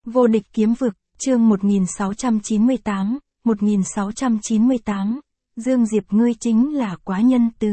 Vô địch kiếm vực, chương 1698, Dương Diệp ngươi chính là quá nhân từ.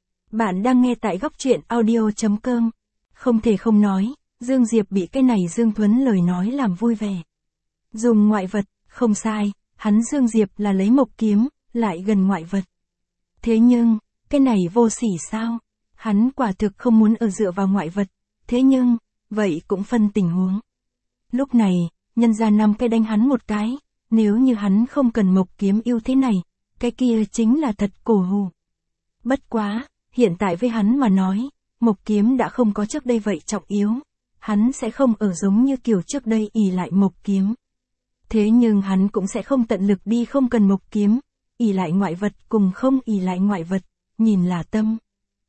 Bạn đang nghe tại góc truyện audio.com. Không thể không nói, Dương Diệp bị cái này Dương Thuấn lời nói làm vui vẻ. Dùng ngoại vật, không sai, hắn Dương Diệp là lấy mộc kiếm, lại gần ngoại vật. Thế nhưng, cái này vô sỉ sao? Hắn quả thực không muốn ở dựa vào ngoại vật, thế nhưng, vậy cũng phân tình huống. Lúc này, nhân ra 5 cái đánh hắn một cái, nếu như hắn không cần mộc kiếm yêu thế này, cái kia chính là thật cổ hù. Bất quá, hiện tại với hắn mà nói, mộc kiếm đã không có trước đây vậy trọng yếu, hắn sẽ không ở giống như kiểu trước đây ỷ lại mộc kiếm. Thế nhưng hắn cũng sẽ không tận lực đi không cần mộc kiếm, ỷ lại ngoại vật cùng không ỷ lại ngoại vật, nhìn là tâm.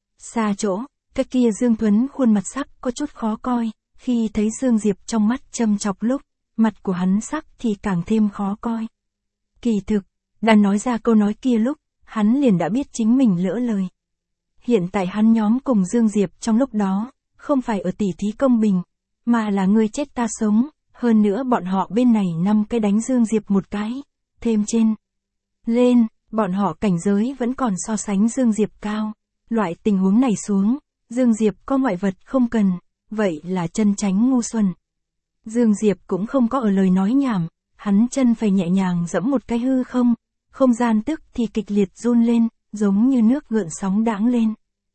Xa chỗ, cái kia Dương Thuấn khuôn mặt sắc có chút khó coi, khi thấy Dương Diệp trong mắt châm chọc lúc, mặt của hắn sắc thì càng thêm khó coi. Kỳ thực, đã nói ra câu nói kia lúc, hắn liền đã biết chính mình lỡ lời. Hiện tại hắn nhóm cùng Dương Diệp trong lúc đó, không phải ở tỉ thí công bình, mà là ngươi chết ta sống, hơn nữa bọn họ bên này 5 cái đánh Dương Diệp một cái, thêm trên. Lên, bọn họ cảnh giới vẫn còn so sánh Dương Diệp cao, loại tình huống này xuống, Dương Diệp có ngoại vật không cần, vậy là chân tránh ngu xuẩn. Dương Diệp cũng không có ở lời nói nhảm, hắn chân phải nhẹ nhàng dẫm một cái hư không gian tức thì kịch liệt run lên, giống như nước gợn sóng đãng lên.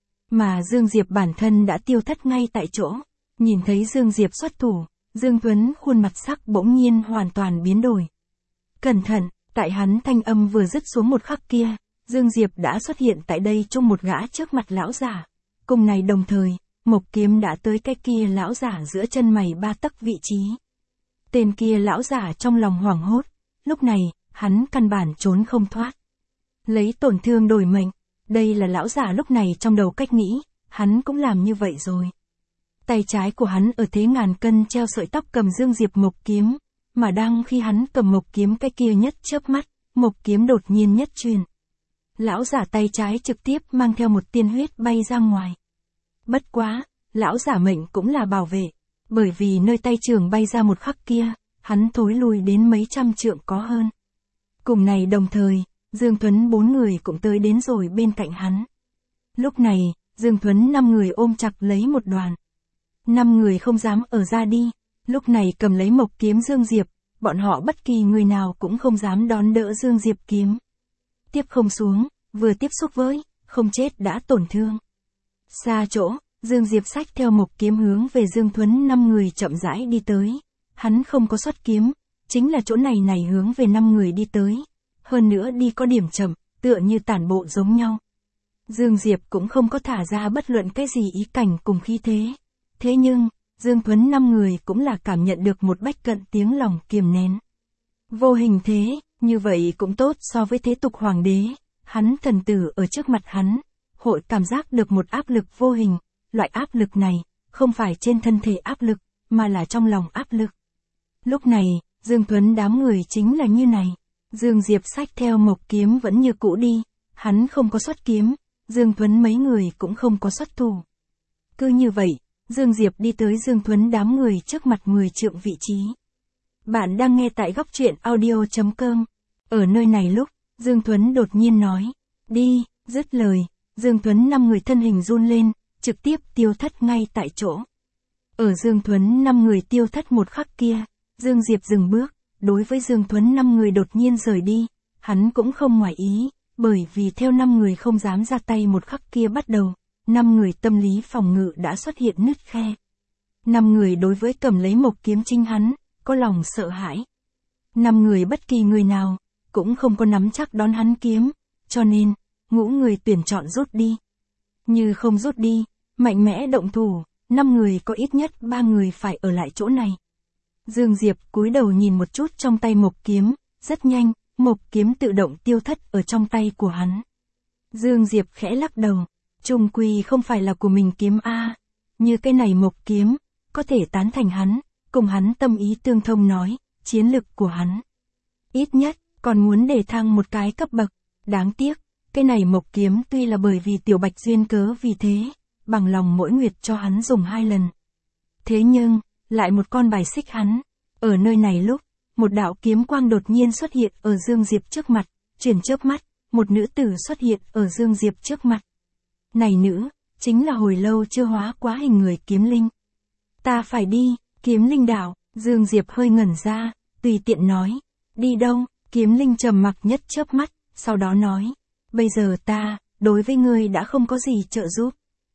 Mà Dương Diệp bản thân đã tiêu thất ngay tại chỗ, nhìn thấy Dương Diệp xuất thủ, Dương Tuấn khuôn mặt sắc bỗng nhiên hoàn toàn biến đổi. Cẩn thận, tại hắn thanh âm vừa dứt xuống một khắc kia, Dương Diệp đã xuất hiện tại đây trong một gã trước mặt lão giả. Cùng này đồng thời, mộc kiếm đã tới cái kia lão giả giữa chân mày 3 tấc vị trí. Tên kia lão giả trong lòng hoảng hốt, lúc này, hắn căn bản trốn không thoát. Lấy tổn thương đổi mệnh, đây là lão giả lúc này trong đầu cách nghĩ, hắn cũng làm như vậy rồi. Tay trái của hắn ở thế ngàn cân treo sợi tóc cầm Dương Diệp mộc kiếm, mà đang khi hắn cầm mộc kiếm cái kia nhất chớp mắt, mộc kiếm đột nhiên nhất truyền. Lão giả tay trái trực tiếp mang theo một tiên huyết bay ra ngoài. Bất quá, lão giả mệnh cũng là bảo vệ, bởi vì nơi tay trường bay ra một khắc kia, hắn thối lùi đến mấy trăm trượng có hơn. Cùng này đồng thời, Dương Thuấn 4 người cũng tới đến rồi bên cạnh hắn. Lúc này, Dương Thuấn 5 người ôm chặt lấy một đoàn. 5 người không dám ở ra đi, lúc này cầm lấy mộc kiếm Dương Diệp, bọn họ bất kỳ người nào cũng không dám đón đỡ Dương Diệp kiếm. Tiếp không xuống, vừa tiếp xúc với, không chết đã tổn thương. Xa chỗ, Dương Diệp xách theo mộc kiếm hướng về Dương Thuấn 5 người chậm rãi đi tới. Hắn không có xuất kiếm, chính là chỗ này hướng về 5 người đi tới. Hơn nữa đi có điểm chậm, tựa như tản bộ giống nhau. Dương Diệp cũng không có thả ra bất luận cái gì ý cảnh cùng khí thế. Thế nhưng, Dương Thuấn 5 người cũng là cảm nhận được một bách cận tiếng lòng kiềm nén. Vô hình thế, như vậy cũng tốt so với thế tục hoàng đế. Hắn thần tử ở trước mặt hắn, hội cảm giác được một áp lực vô hình. Loại áp lực này, không phải trên thân thể áp lực, mà là trong lòng áp lực. Lúc này, Dương Thuấn đám người chính là như này. Dương Diệp xách theo mộc kiếm vẫn như cũ đi, hắn không có xuất kiếm, Dương Thuấn mấy người cũng không có xuất thủ. Cứ như vậy, Dương Diệp đi tới Dương Thuấn đám người trước mặt 10 trượng vị trí. Bạn đang nghe tại góc truyện audio.com. Ở nơi này lúc, Dương Thuấn đột nhiên nói, đi, dứt lời, Dương Thuấn 5 người thân hình run lên, trực tiếp tiêu thất ngay tại chỗ. Ở Dương Thuấn 5 người tiêu thất một khắc kia, Dương Diệp dừng bước, đối với Dương Thuấn 5 người đột nhiên rời đi, hắn cũng không ngoài ý, bởi vì theo 5 người không dám ra tay một khắc kia bắt đầu, 5 người tâm lý phòng ngự đã xuất hiện nứt khe. 5 người đối với cầm lấy mộc kiếm chính hắn, có lòng sợ hãi. 5 người bất kỳ người nào, cũng không có nắm chắc đón hắn kiếm, cho nên, ngũ người tuyển chọn rút đi. Như không rút đi, mạnh mẽ động thủ, 5 người có ít nhất 3 người phải ở lại chỗ này. Dương Diệp cúi đầu nhìn một chút trong tay mộc kiếm, rất nhanh, mộc kiếm tự động tiêu thất ở trong tay của hắn. Dương Diệp khẽ lắc đầu, chung quy không phải là của mình kiếm a, như cái này mộc kiếm, có thể tán thành hắn, cùng hắn tâm ý tương thông nói, chiến lực của hắn. Ít nhất, còn muốn để thăng một cái cấp bậc, đáng tiếc, cái này mộc kiếm tuy là bởi vì Tiểu Bạch duyên cớ vì thế, bằng lòng mỗi nguyệt cho hắn dùng 2 lần. Thế nhưng, lại một con bài xích hắn. Ở nơi này lúc, một đạo kiếm quang đột nhiên xuất hiện ở Dương Diệp trước mặt, chuyển chớp mắt, một nữ tử xuất hiện ở Dương Diệp trước mặt. Này nữ, chính là hồi lâu chưa hóa quá hình người kiếm linh. Ta phải đi, kiếm linh đạo, Dương Diệp hơi ngẩn ra, tùy tiện nói. Đi đâu? Kiếm linh trầm mặc nhất chớp mắt, sau đó nói. Bây giờ ta, đối với ngươi đã không có gì trợ giúp.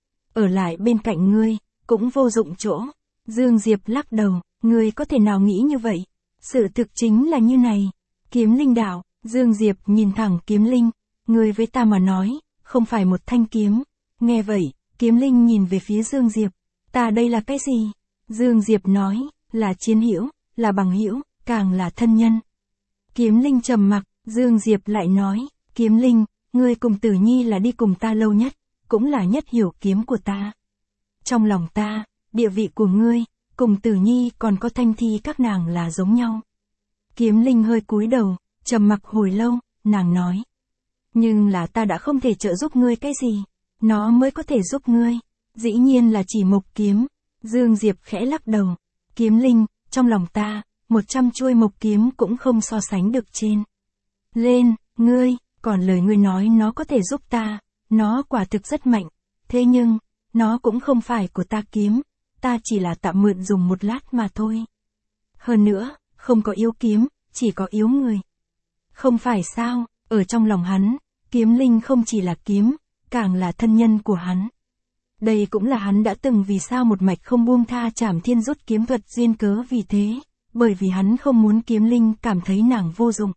Ở lại bên cạnh ngươi, cũng vô dụng chỗ. Dương Diệp lắc đầu, ngươi có thể nào nghĩ như vậy? Sự thực chính là như này. Kiếm linh đạo, Dương Diệp nhìn thẳng kiếm linh, ngươi với ta mà nói, không phải một thanh kiếm. Nghe vậy, kiếm linh nhìn về phía Dương Diệp, ta đây là cái gì? Dương Diệp nói, là chiến hữu, là bằng hữu, càng là thân nhân. Kiếm linh trầm mặc, Dương Diệp lại nói, kiếm linh, ngươi cùng Tử Nhi là đi cùng ta lâu nhất, cũng là nhất hiểu kiếm của ta. Trong lòng ta, địa vị của ngươi, cùng Tử Nhi còn có Thanh Thi các nàng là giống nhau. Kiếm linh hơi cúi đầu, trầm mặc hồi lâu, nàng nói. Nhưng là ta đã không thể trợ giúp ngươi cái gì, nó mới có thể giúp ngươi. Dĩ nhiên là chỉ mộc kiếm. Dương Diệp khẽ lắc đầu. Kiếm linh, trong lòng ta, 100 chuôi mộc kiếm cũng không so sánh được trên. Lên, ngươi, còn lời ngươi nói nó có thể giúp ta, nó quả thực rất mạnh. Thế nhưng, nó cũng không phải của ta kiếm, ta chỉ là tạm mượn dùng một lát mà thôi. Hơn nữa, không có yếu kiếm, chỉ có yếu người. Không phải sao, ở trong lòng hắn, kiếm linh không chỉ là kiếm, càng là thân nhân của hắn. Đây cũng là hắn đã từng vì sao một mạch không buông tha Trảm Thiên rút kiếm thuật duyên cớ vì thế, bởi vì hắn không muốn kiếm linh cảm thấy nàng vô dụng.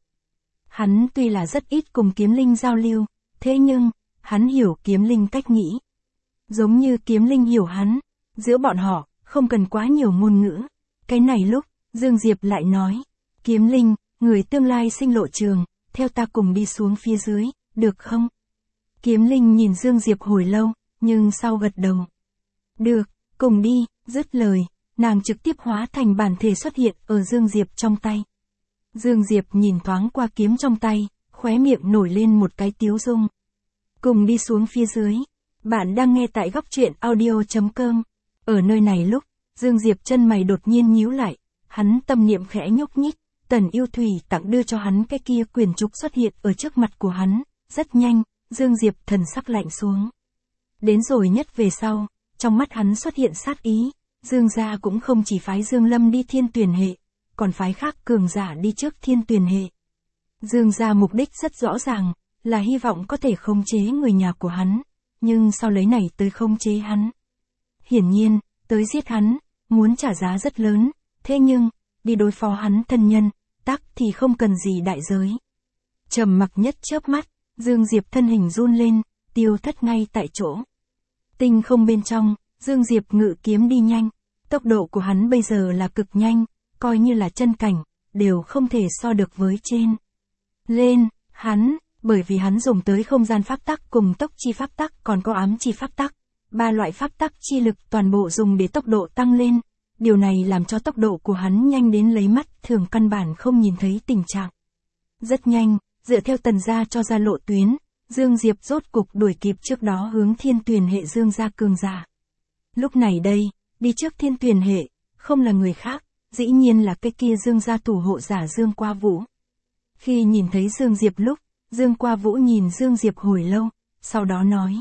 Hắn tuy là rất ít cùng kiếm linh giao lưu, thế nhưng, hắn hiểu kiếm linh cách nghĩ. Giống như kiếm linh hiểu hắn, giữa bọn họ, không cần quá nhiều ngôn ngữ. Cái này lúc, Dương Diệp lại nói, kiếm linh, người tương lai sinh lộ trường, theo ta cùng đi xuống phía dưới, được không? Kiếm linh nhìn Dương Diệp hồi lâu, nhưng sau gật đầu. Được, cùng đi, dứt lời, nàng trực tiếp hóa thành bản thể xuất hiện ở Dương Diệp trong tay. Dương Diệp nhìn thoáng qua kiếm trong tay, khóe miệng nổi lên một cái tiếu dung. Cùng đi xuống phía dưới. Bạn đang nghe tại góc truyện audio.com. Ở nơi này lúc, Dương Diệp chân mày đột nhiên nhíu lại, hắn tâm niệm khẽ nhúc nhích, Tần Yêu Thủy tặng đưa cho hắn cái kia quyển trục xuất hiện ở trước mặt của hắn, rất nhanh, Dương Diệp thần sắc lạnh xuống. Đến rồi nhất về sau, trong mắt hắn xuất hiện sát ý, Dương gia cũng không chỉ phái Dương Lâm đi Thiên Tuyền hệ, còn phái khác cường giả đi trước Thiên Tuyền hệ. Dương gia mục đích rất rõ ràng, là hy vọng có thể khống chế người nhà của hắn, nhưng sau lấy này tới khống chế hắn. Hiển nhiên, tới giết hắn, muốn trả giá rất lớn, thế nhưng, đi đối phó hắn thân nhân, tắc thì không cần gì đại giới. Trầm mặc nhất chớp mắt, Dương Diệp thân hình run lên, tiêu thất ngay tại chỗ. Tinh không bên trong, Dương Diệp ngự kiếm đi nhanh, tốc độ của hắn bây giờ là cực nhanh, coi như là chân cảnh, đều không thể so được với trên. Lên, hắn, bởi vì hắn dùng tới không gian pháp tắc cùng tốc chi pháp tắc còn có ám chi pháp tắc. Ba loại pháp tắc chi lực toàn bộ dùng để tốc độ tăng lên. Điều này làm cho tốc độ của hắn nhanh đến lấy mắt thường căn bản không nhìn thấy tình trạng. Rất nhanh, dựa theo Tần gia cho ra lộ tuyến, Dương Diệp rốt cục đuổi kịp trước đó hướng Thiên Tuyền hệ Dương gia cường giả. Lúc này đây, đi trước Thiên Tuyền hệ, không là người khác, dĩ nhiên là cái kia Dương gia thủ hộ giả Dương Qua Vũ. Khi nhìn thấy Dương Diệp lúc, Dương Qua Vũ nhìn Dương Diệp hồi lâu, sau đó nói.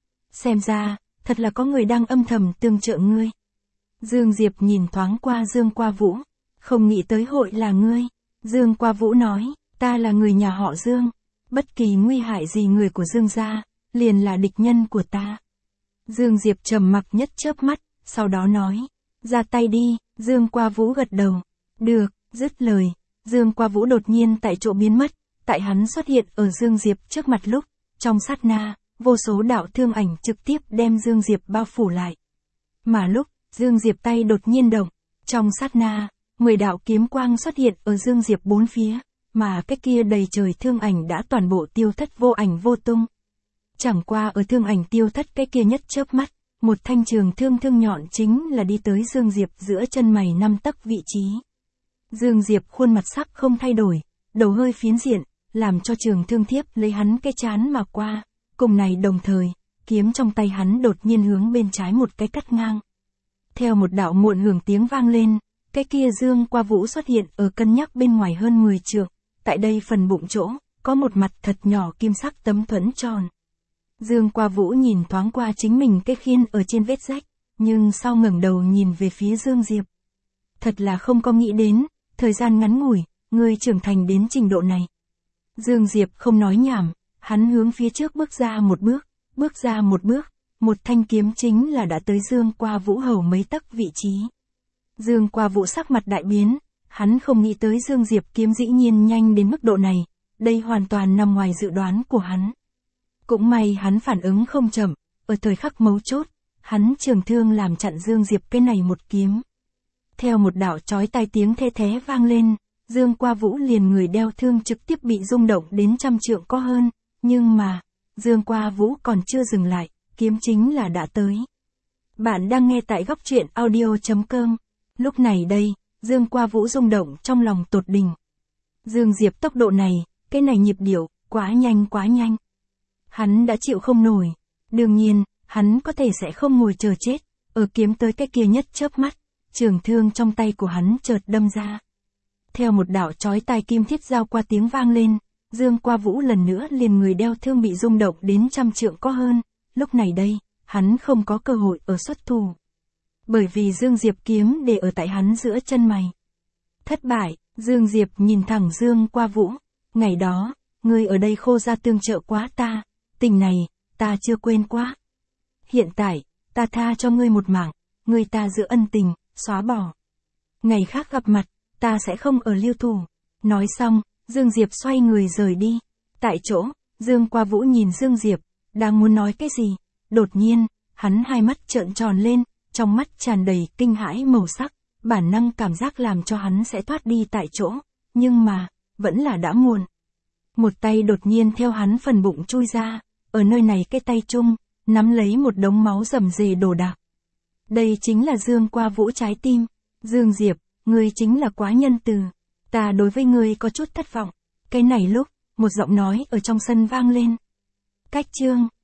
Xem ra, thật là có người đang âm thầm tương trợ ngươi. Dương Diệp nhìn thoáng qua Dương Qua Vũ, không nghĩ tới hội là ngươi. Dương Qua Vũ nói, ta là người nhà họ Dương, bất kỳ nguy hại gì người của Dương gia, liền là địch nhân của ta. Dương Diệp trầm mặc nhất chớp mắt, sau đó nói, ra tay đi. Dương Qua Vũ gật đầu. Được, dứt lời, Dương Qua Vũ đột nhiên tại chỗ biến mất, tại hắn xuất hiện ở Dương Diệp trước mặt lúc, trong sát na, vô số đạo thương ảnh trực tiếp đem Dương Diệp bao phủ lại. Mà lúc, Dương Diệp tay đột nhiên động, trong sát na, 10 đạo kiếm quang xuất hiện ở Dương Diệp bốn phía, mà cái kia đầy trời thương ảnh đã toàn bộ tiêu thất vô ảnh vô tung. Chẳng qua ở thương ảnh tiêu thất cái kia nhất chớp mắt, một thanh trường thương nhọn chính là đi tới Dương Diệp giữa chân mày 5 tấc vị trí. Dương Diệp khuôn mặt sắc không thay đổi, đầu hơi phiến diện, làm cho trường thương thiếp lấy hắn cái chán mà qua. Cùng này đồng thời, kiếm trong tay hắn đột nhiên hướng bên trái một cái cắt ngang. Theo một đạo muộn hưởng tiếng vang lên, Cái kia Dương Qua Vũ xuất hiện ở cân nhắc bên ngoài hơn 10 trượng, tại đây phần bụng chỗ, có một mặt thật nhỏ kim sắc tấm thuẫn tròn. Dương Qua Vũ nhìn thoáng qua chính mình cái khiên ở trên vết rách, nhưng sau ngẩng đầu nhìn về phía Dương Diệp. Thật là không có nghĩ đến, thời gian ngắn ngủi, ngươi trưởng thành đến trình độ này. Dương Diệp không nói nhảm, hắn hướng phía trước bước ra một bước, một thanh kiếm chính là đã tới Dương Qua Vũ hầu mấy tấc vị trí. Dương Qua Vũ sắc mặt đại biến, hắn không nghĩ tới Dương Diệp kiếm dĩ nhiên nhanh đến mức độ này, đây hoàn toàn nằm ngoài dự đoán của hắn. Cũng may hắn phản ứng không chậm, ở thời khắc mấu chốt, hắn trường thương làm chặn Dương Diệp cái này một kiếm. Theo một đạo chói tai tiếng thê thé vang lên, Dương Qua Vũ liền người đeo thương trực tiếp bị rung động đến 100 trượng có hơn, nhưng mà, Dương Qua Vũ còn chưa dừng lại, kiếm chính là đã tới. Bạn đang nghe tại góc truyện audio.com. Lúc này đây, Dương Qua Vũ rung động trong lòng tột đỉnh. Dương Diệp tốc độ này, cái này nhịp điệu, quá nhanh. Hắn đã chịu không nổi. Đương nhiên, hắn có thể sẽ không ngồi chờ chết, ở kiếm tới cái kia nhất chớp mắt, trường thương trong tay của hắn chợt đâm ra. Theo một đạo chói tai kim thiết giao qua tiếng vang lên, Dương Qua Vũ lần nữa liền người đeo thương bị rung động đến 100 trượng có hơn, lúc này đây, hắn không có cơ hội ở xuất thủ. Bởi vì Dương Diệp kiếm để ở tại hắn giữa chân mày. Thất bại, Dương Diệp nhìn thẳng Dương Qua Vũ, ngày đó, ngươi ở đây khô ra tương trợ quá ta, tình này, ta chưa quên quá. Hiện tại, ta tha cho ngươi một mạng, ngươi ta giữ ân tình, xóa bỏ. Ngày khác gặp mặt, ta sẽ không ở lưu thủ. Nói xong, Dương Diệp xoay người rời đi. Tại chỗ, Dương Qua Vũ nhìn Dương Diệp, đang muốn nói cái gì, đột nhiên, hắn hai mắt trợn tròn lên, trong mắt tràn đầy kinh hãi màu sắc, bản năng cảm giác làm cho hắn sẽ thoát đi tại chỗ, nhưng mà, vẫn là đã muộn. Một tay đột nhiên theo hắn phần bụng chui ra, ở nơi này cái tay chung, nắm lấy một đống máu rầm rề đồ đạc. Đây chính là Dương Qua Vũ trái tim. Dương Diệp, ngươi chính là quá nhân từ. Ta đối với ngươi có chút thất vọng. Cái này lúc, một giọng nói ở trong sân vang lên. Cách chương.